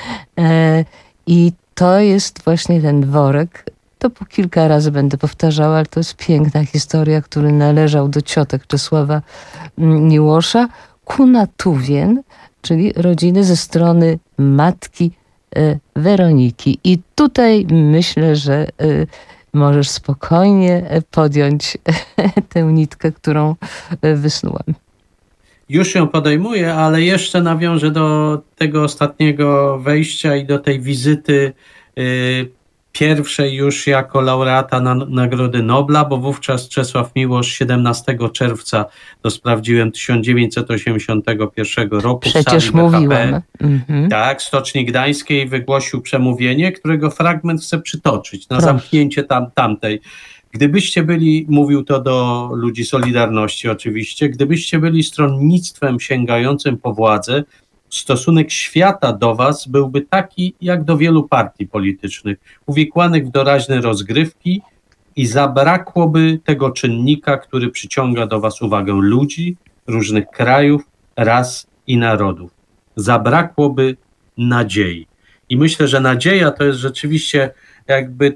I to jest właśnie ten dworek. To po kilka razy będę powtarzała, ale to jest piękna historia, który należał do ciotek Czesława Miłosza, Kunatówien, czyli rodziny ze strony matki Weroniki. I tutaj myślę, że możesz spokojnie podjąć tę nitkę, którą wysnułam. Już ją podejmuję, ale jeszcze nawiążę do tego ostatniego wejścia i do tej wizyty pierwszej już jako laureata Nagrody Nobla, bo wówczas Czesław Miłosz 17 czerwca, to sprawdziłem, 1981 roku Przecież w sali BHP, mówiłam. tak, Stoczni Gdańskiej wygłosił przemówienie, którego fragment chcę przytoczyć na Proszę. zamknięcie tamtej. Gdybyście byli, mówił to do ludzi Solidarności oczywiście, gdybyście byli stronnictwem sięgającym po władzę, stosunek świata do was byłby taki, jak do wielu partii politycznych, uwikłanych w doraźne rozgrywki i zabrakłoby tego czynnika, który przyciąga do was uwagę ludzi różnych krajów, ras i narodów. Zabrakłoby nadziei. I myślę, że nadzieja to jest rzeczywiście jakby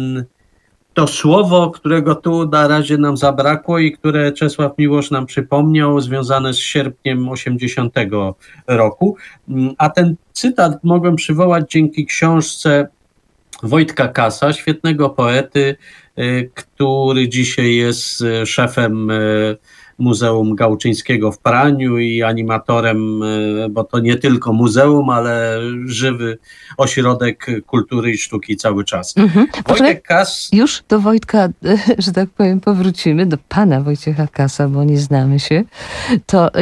to słowo, którego tu na razie nam zabrakło i które Czesław Miłosz nam przypomniał, związane z sierpniem 80 roku. A ten cytat mogłem przywołać dzięki książce Wojtka Kassa, świetnego poety, który dzisiaj jest szefem Muzeum Gałczyńskiego w Praniu i animatorem, bo to nie tylko muzeum, ale żywy ośrodek kultury i sztuki cały czas. Wojtek Kass... Już do Wojtka, że tak powiem, powrócimy, do pana Wojciecha Kassa, bo nie znamy się. To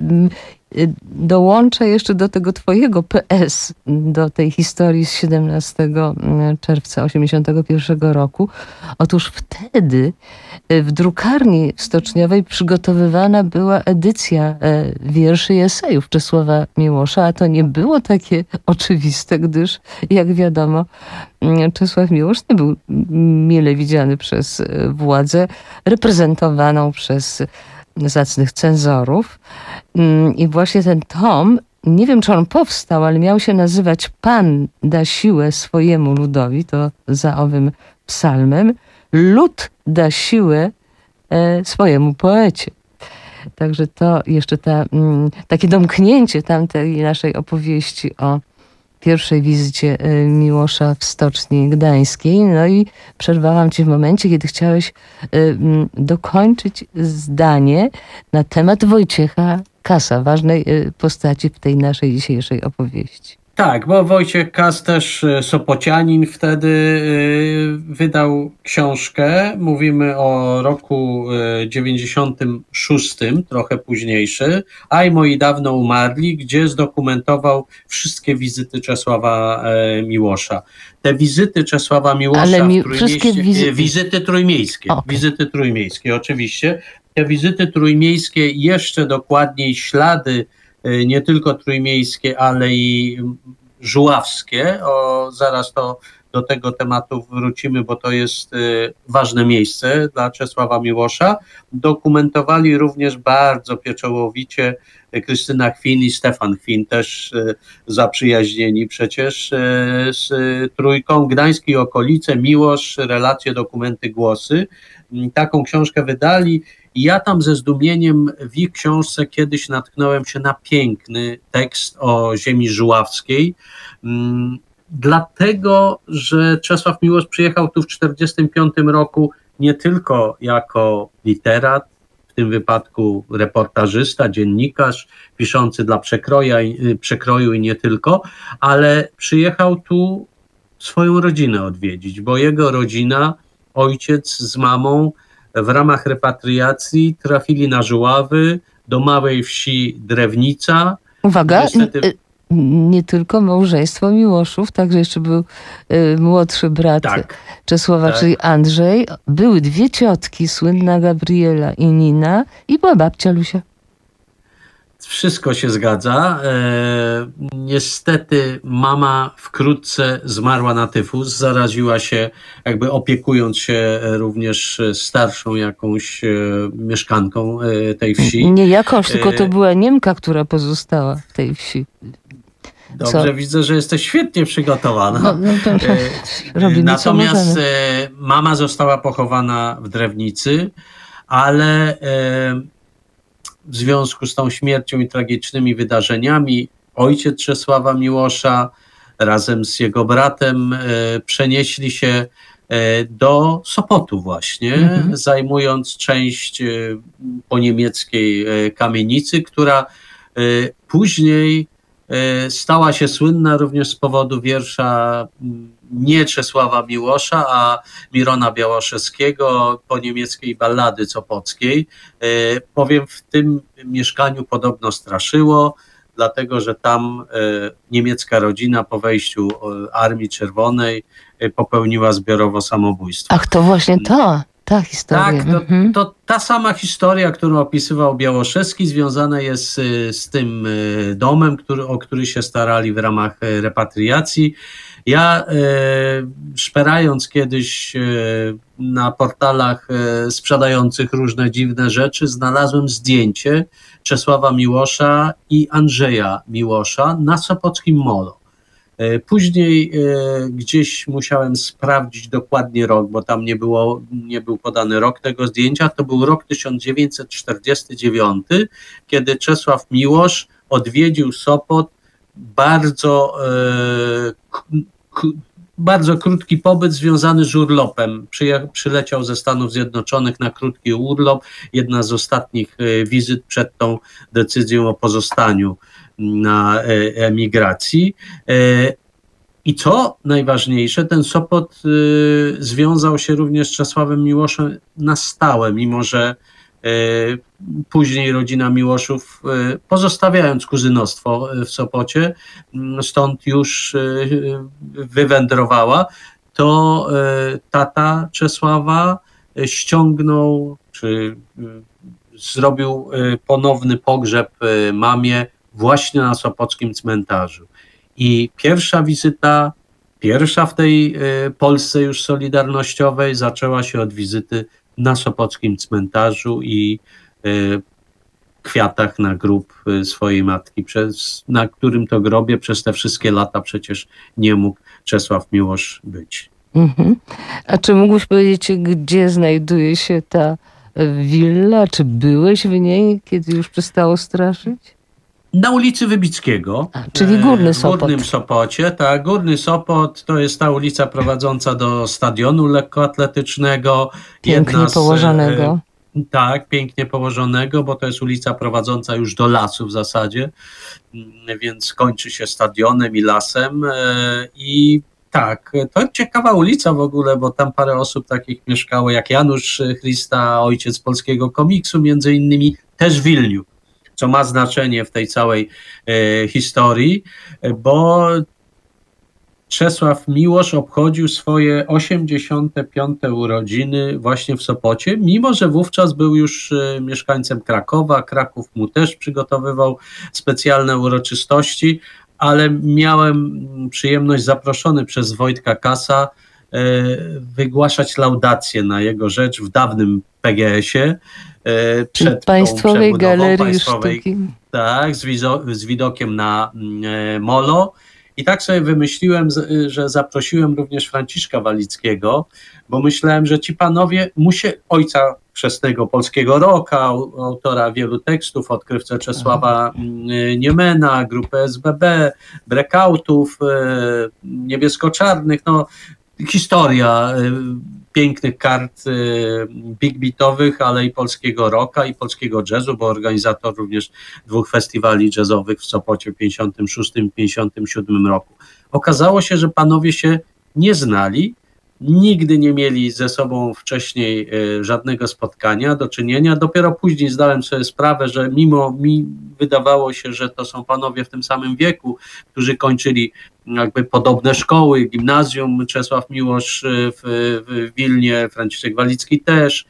dołączę jeszcze do tego twojego PS, do tej historii z 17 czerwca 1981 roku. Otóż wtedy w drukarni stoczniowej przygotowywana była edycja wierszy i esejów Czesława Miłosza, a to nie było takie oczywiste, gdyż jak wiadomo Czesław Miłosz nie był mile widziany przez władzę reprezentowaną przez zacnych cenzorów. I właśnie ten tom, nie wiem czy on powstał, ale miał się nazywać Pan da siłę swojemu ludowi, to za owym psalmem, lud da siłę swojemu poecie. Także to jeszcze takie domknięcie tamtej naszej opowieści o pierwszej wizycie Miłosza w Stoczni Gdańskiej. No i przerwałam ci w momencie, kiedy chciałeś dokończyć zdanie na temat Wojciecha Kassa, ważnej postaci w tej naszej dzisiejszej opowieści. Tak, bo Wojciech Kass też Sopocianin wtedy wydał książkę, mówimy o roku 96, trochę późniejszy, Aj moi dawno umarli, gdzie zdokumentował wszystkie wizyty Czesława Miłosza. Te wizyty Czesława Miłosza w Trójmieście, wizyty trójmiejskie, okay. Wizyty trójmiejskie oczywiście, te wizyty trójmiejskie, jeszcze dokładniej ślady nie tylko trójmiejskie, ale i żuławskie. Zaraz do tego tematu wrócimy, bo to jest ważne miejsce dla Czesława Miłosza. Dokumentowali również bardzo pieczołowicie Krystyna Chwin i Stefan Chwin, też zaprzyjaźnieni przecież z Trójką. Gdańsk i okolice, Miłosz, relacje, dokumenty, głosy. Taką książkę wydali. I ja tam ze zdumieniem w ich książce kiedyś natknąłem się na piękny tekst o ziemi żuławskiej, dlatego, że Czesław Miłosz przyjechał tu w 1945 roku nie tylko jako literat, w tym wypadku reportażysta, dziennikarz, piszący dla Przekroju i nie tylko, ale przyjechał tu swoją rodzinę odwiedzić, bo jego rodzina, ojciec z mamą, w ramach repatriacji trafili na Żuławy, do małej wsi Drewnica. Uwaga, nie tylko małżeństwo Miłoszów, także jeszcze był młodszy brat Czesława, czyli Andrzej. Były dwie ciotki, słynna Gabriela i Nina, i była babcia Lusia. Wszystko się zgadza. Niestety mama wkrótce zmarła na tyfus, zaraziła się jakby opiekując się również starszą jakąś mieszkanką tej wsi. Nie jakąś, tylko to była Niemka, która pozostała w tej wsi. Dobrze, widzę, że jesteś świetnie przygotowana. Robimy, natomiast mama została pochowana w Drewnicy, ale w związku z tą śmiercią i tragicznymi wydarzeniami ojciec Czesława Miłosza razem z jego bratem przenieśli się do Sopotu właśnie, zajmując część po niemieckiej kamienicy, która później stała się słynna również z powodu wiersza nie Czesława Miłosza, a Mirona Białoszewskiego, po niemieckiej ballady sopockiej. Powiem, w tym mieszkaniu podobno straszyło, dlatego że tam niemiecka rodzina po wejściu Armii Czerwonej popełniła zbiorowo samobójstwo. Ach, to właśnie ta historia. Tak, to ta sama historia, którą opisywał Białoszewski, związana jest z tym domem, o który się starali w ramach repatriacji. Ja szperając kiedyś na portalach sprzedających różne dziwne rzeczy, znalazłem zdjęcie Czesława Miłosza i Andrzeja Miłosza na sopockim molo. Później gdzieś musiałem sprawdzić dokładnie rok, bo tam nie był podany rok tego zdjęcia. To był rok 1949, kiedy Czesław Miłosz odwiedził Sopot. Bardzo krótki pobyt związany z urlopem. Przyleciał ze Stanów Zjednoczonych na krótki urlop. Jedna z ostatnich wizyt przed tą decyzją o pozostaniu na emigracji. I co najważniejsze, ten Sopot związał się również z Czesławem Miłoszem na stałe, mimo że później rodzina Miłoszów, pozostawiając kuzynostwo w Sopocie, stąd już wywędrowała, to tata Czesława ściągnął, czy zrobił ponowny pogrzeb mamie właśnie na sopockim cmentarzu. I pierwsza wizyta, pierwsza w tej Polsce już solidarnościowej, zaczęła się od wizyty na sopockim cmentarzu i kwiatach na grób swojej matki, na którym to grobie przez te wszystkie lata przecież nie mógł Czesław Miłosz być. A czy mógłbyś powiedzieć, gdzie znajduje się ta willa? Czy byłeś w niej, kiedy już przestało straszyć? Na ulicy Wybickiego, czyli Górny Sopot. W Górnym Sopocie, tak. Górny Sopot to jest ta ulica prowadząca do stadionu lekkoatletycznego. Pięknie położonego. Tak, pięknie położonego, bo to jest ulica prowadząca już do lasu w zasadzie, więc kończy się stadionem i lasem. I tak, to ciekawa ulica w ogóle, bo tam parę osób takich mieszkało, jak Janusz Chrysta, ojciec polskiego komiksu między innymi, też w Wilniu, co ma znaczenie w tej całej historii, bo Czesław Miłosz obchodził swoje 85. urodziny właśnie w Sopocie, mimo że wówczas był już mieszkańcem Krakowa. Kraków mu też przygotowywał specjalne uroczystości, ale miałem przyjemność, zaproszony przez Wojtka Kasa, wygłaszać laudację na jego rzecz w dawnym PGS-ie. Przed Państwowej Galerii Sztuki. Tak, z widokiem na molo. I tak sobie wymyśliłem, że zaprosiłem również Franciszka Walickiego, bo myślałem, że ci panowie, ojca chrzestnego polskiego rocka, autora wielu tekstów, odkrywcę Czesława Niemena, grupy SBB, Breakoutów, Niebiesko-Czarnych, no historia pięknych kart big beatowych, ale i polskiego rocka i polskiego jazzu, bo organizator również 2 festiwali jazzowych w Sopocie w 56 i 57 roku. Okazało się, że panowie się nie znali, nigdy nie mieli ze sobą wcześniej żadnego spotkania, do czynienia. Dopiero później zdałem sobie sprawę, że mimo mi wydawało się, że to są panowie w tym samym wieku, którzy kończyli jakby podobne szkoły, gimnazjum Czesław Miłosz w Wilnie, Franciszek Walicki też.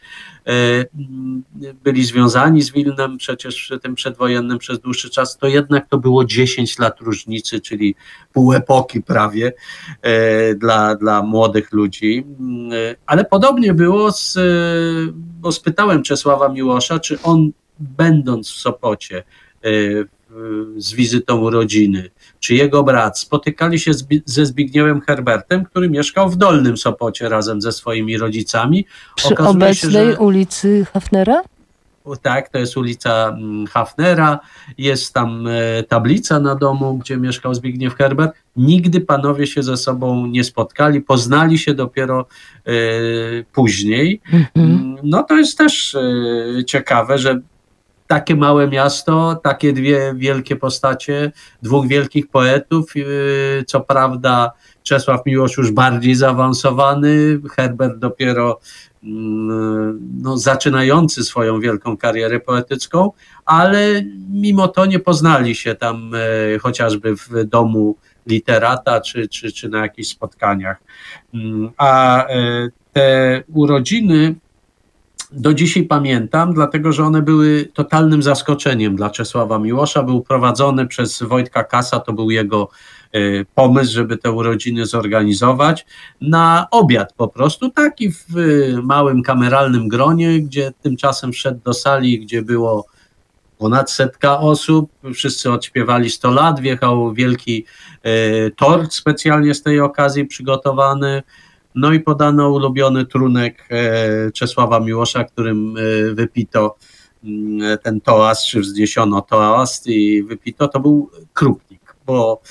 Byli związani z Wilnem przecież przy tym przedwojennym przez dłuższy czas, to jednak to było 10 lat różnicy, czyli pół epoki prawie dla młodych ludzi. Ale podobnie było, bo spytałem Czesława Miłosza, czy on będąc w Sopocie z wizytą rodziny, czy jego brat spotykali się ze Zbigniewem Herbertem, który mieszkał w Dolnym Sopocie razem ze swoimi rodzicami. Przy obecnej ulicy Hafnera? Tak, to jest ulica Hafnera, jest tam tablica na domu, gdzie mieszkał Zbigniew Herbert. Nigdy panowie się ze sobą nie spotkali, poznali się dopiero później. No to jest też ciekawe, że takie małe miasto, takie dwie wielkie postacie, dwóch wielkich poetów, co prawda Czesław Miłosz już bardziej zaawansowany, Herbert dopiero zaczynający swoją wielką karierę poetycką, ale mimo to nie poznali się tam chociażby w domu literata czy na jakichś spotkaniach. A te urodziny do dzisiaj pamiętam, dlatego że one były totalnym zaskoczeniem dla Czesława Miłosza. Był prowadzony przez Wojtka Kassa, to był jego pomysł, żeby te urodziny zorganizować na obiad po prostu, taki w małym kameralnym gronie, gdzie tymczasem wszedł do sali, gdzie było ponad 100 osób, wszyscy odśpiewali 100 lat, wjechał wielki tort specjalnie z tej okazji przygotowany. No i podano ulubiony trunek Czesława Miłosza, którym wypito ten toast, czy wzniesiono toast i wypito, to był krupnik, bo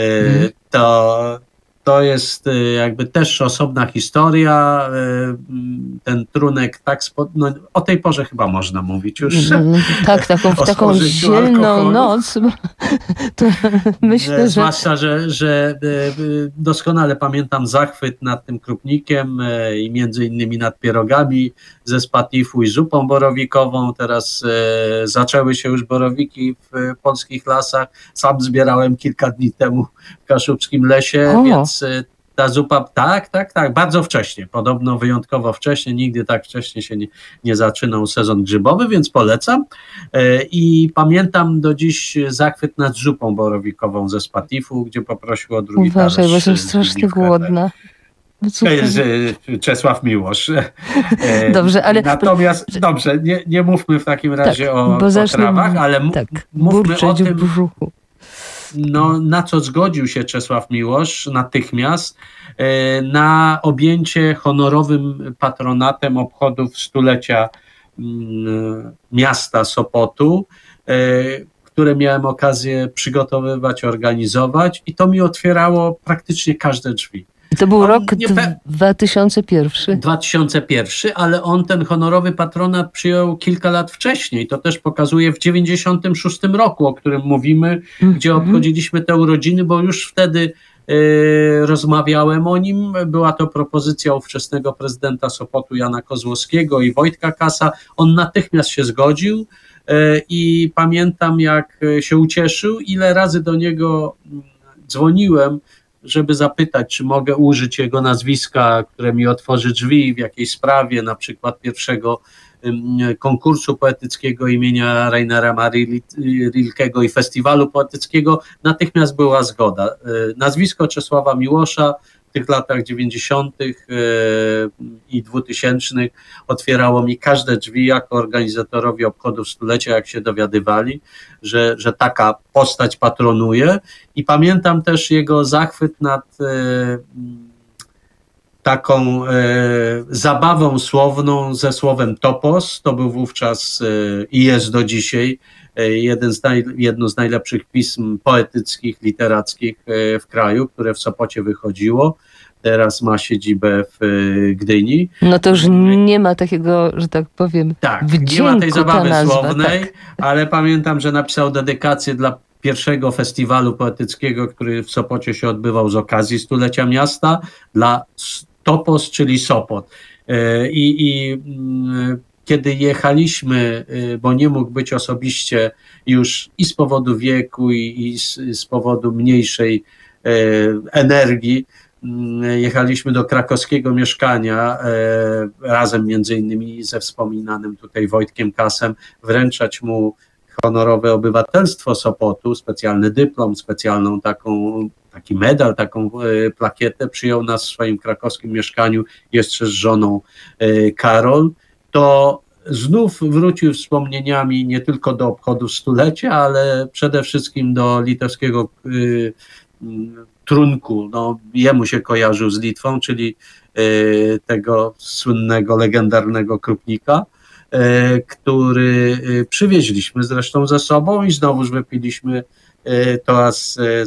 to jest jakby też osobna historia. Ten trunek tak o tej porze chyba można mówić już. Tak, w taką zimną alkoholu. noc. To myślę, że... Zwłaszcza, że doskonale pamiętam zachwyt nad tym krupnikiem i między innymi nad pierogami ze Spatifu i zupą borowikową. Teraz zaczęły się już borowiki w polskich lasach. Sam zbierałem kilka dni temu w Kaszubskim lesie, więc ta zupa, tak, bardzo wcześnie, podobno wyjątkowo wcześnie, nigdy tak wcześnie się nie zaczynał sezon grzybowy, więc polecam. I pamiętam do dziś zachwyt nad zupą borowikową ze Spatifu, gdzie poprosił o drugi talerz. Uważaj, bo jestem strasznie głodna. To jest Czesław Miłosz. Dobrze, ale... Natomiast, nie mówmy w takim razie o potrawach, ale mówmy o tym, w brzuchu. Na co zgodził się Czesław Miłosz natychmiast, na objęcie honorowym patronatem obchodów stulecia miasta Sopotu, które miałem okazję przygotowywać, organizować i to mi otwierało praktycznie każde drzwi. To był rok 2001. 2001, ale on ten honorowy patronat przyjął kilka lat wcześniej. To też pokazuje w 96 roku, o którym mówimy, gdzie obchodziliśmy te urodziny, bo już wtedy rozmawiałem o nim. Była to propozycja ówczesnego prezydenta Sopotu Jana Kozłowskiego i Wojtka Kassa. On natychmiast się zgodził i pamiętam, jak się ucieszył, ile razy do niego dzwoniłem, żeby zapytać, czy mogę użyć jego nazwiska, które mi otworzy drzwi w jakiejś sprawie, na przykład pierwszego konkursu poetyckiego imienia Rainera Marii Rilkego i festiwalu poetyckiego. Natychmiast była zgoda. Nazwisko Czesława Miłosza w tych latach 90. i 2000 otwierało mi każde drzwi jako organizatorowi obchodów stulecia, jak się dowiadywali, że taka postać patronuje. I pamiętam też jego zachwyt nad taką zabawą słowną ze słowem topos. To był wówczas i jest do dzisiaj jedno z najlepszych pism poetyckich, literackich w kraju, które w Sopocie wychodziło. Teraz ma siedzibę w Gdyni. No to już nie ma takiego, że tak powiem, nie ma tej zabawy słownej, tak. Ale pamiętam, że napisał dedykację dla pierwszego festiwalu poetyckiego, który w Sopocie się odbywał z okazji stulecia miasta, dla Topos, czyli Sopot. Kiedy jechaliśmy, bo nie mógł być osobiście już i z powodu wieku, i z powodu mniejszej energii. Jechaliśmy do krakowskiego mieszkania razem między innymi ze wspominanym tutaj Wojtkiem Kasem, wręczać mu honorowe obywatelstwo Sopotu, specjalny dyplom, specjalną taki medal, taką plakietę. Przyjął nas w swoim krakowskim mieszkaniu jeszcze z żoną Karol. To znów wrócił wspomnieniami nie tylko do obchodów stulecia, ale przede wszystkim do litewskiego trunku. No, jemu się kojarzył z Litwą, czyli tego słynnego, legendarnego krupnika, który przywieźliśmy zresztą ze sobą i znowuż wypiliśmy toast